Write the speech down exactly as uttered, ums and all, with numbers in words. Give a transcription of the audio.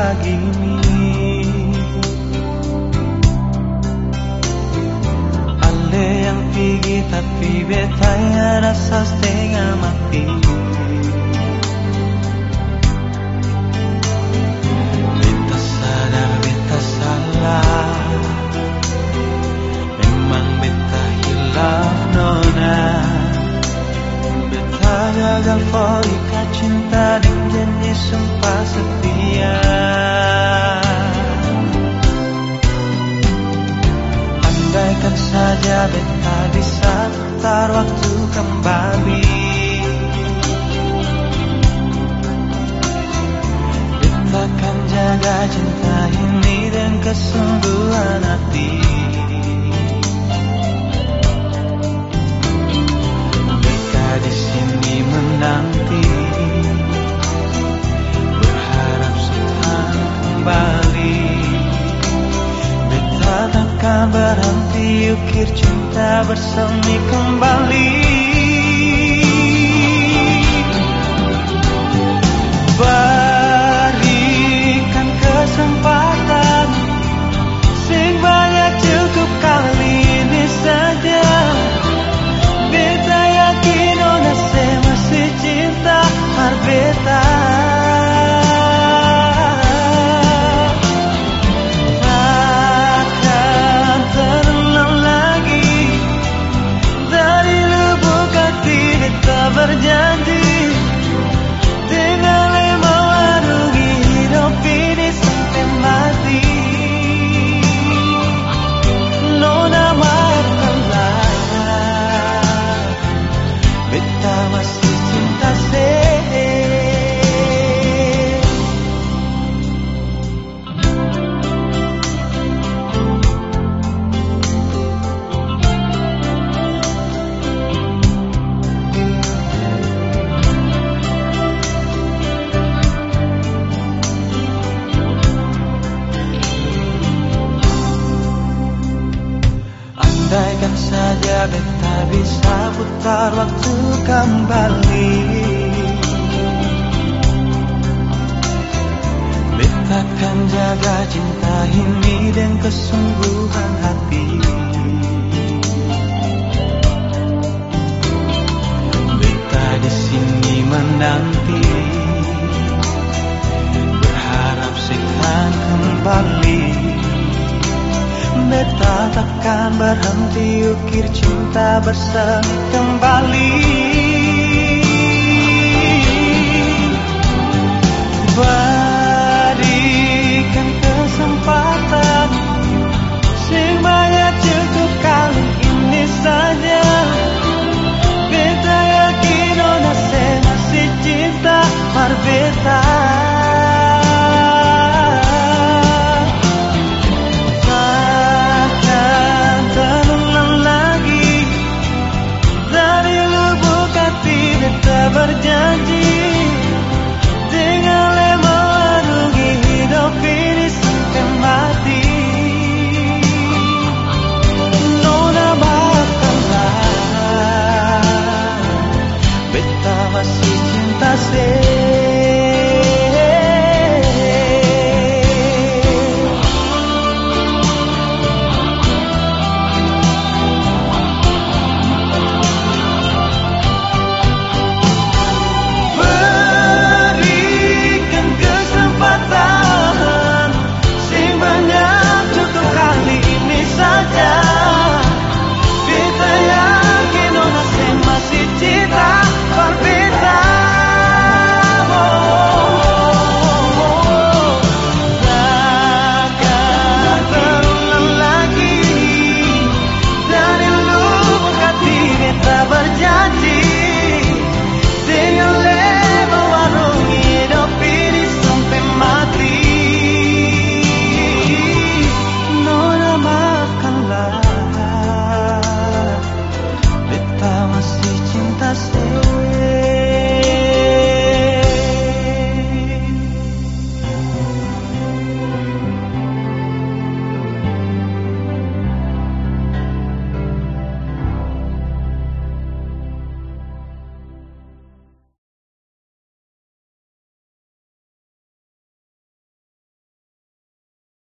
begini. Ale yang tinggi tapi betanya rasa setengah mati. Beta sadar beta salah, memang beta hilaf nona. Beta gagal folika cinta dan janji sumpah setia. Andaikan saja beta bisa putar waktu kembali, beta akan jaga cinta ini dan kesungguhan hati. Beta di sini menanti, berharap setan kembali. Beta takkan berhenti ukir cinta bersemi kembali. Berikan kesempatan sing banyak, cukup kali ini saja. Beta yakin ona se masih cinta har beta. Takkan terulang lagi, dari lubuk hati beta berjanji, dengan lemah warungi hidup ini sampai mati. Nona maafkanlah, beta masih cinta se. Andaikan saja beta bisa putar waktu kembali, beta akan jaga cinta ini dan kesungguhan hati. Beta di sini menanti, berharap sekan kembali. Beta takkan berhenti ukir cinta bersemi kembali.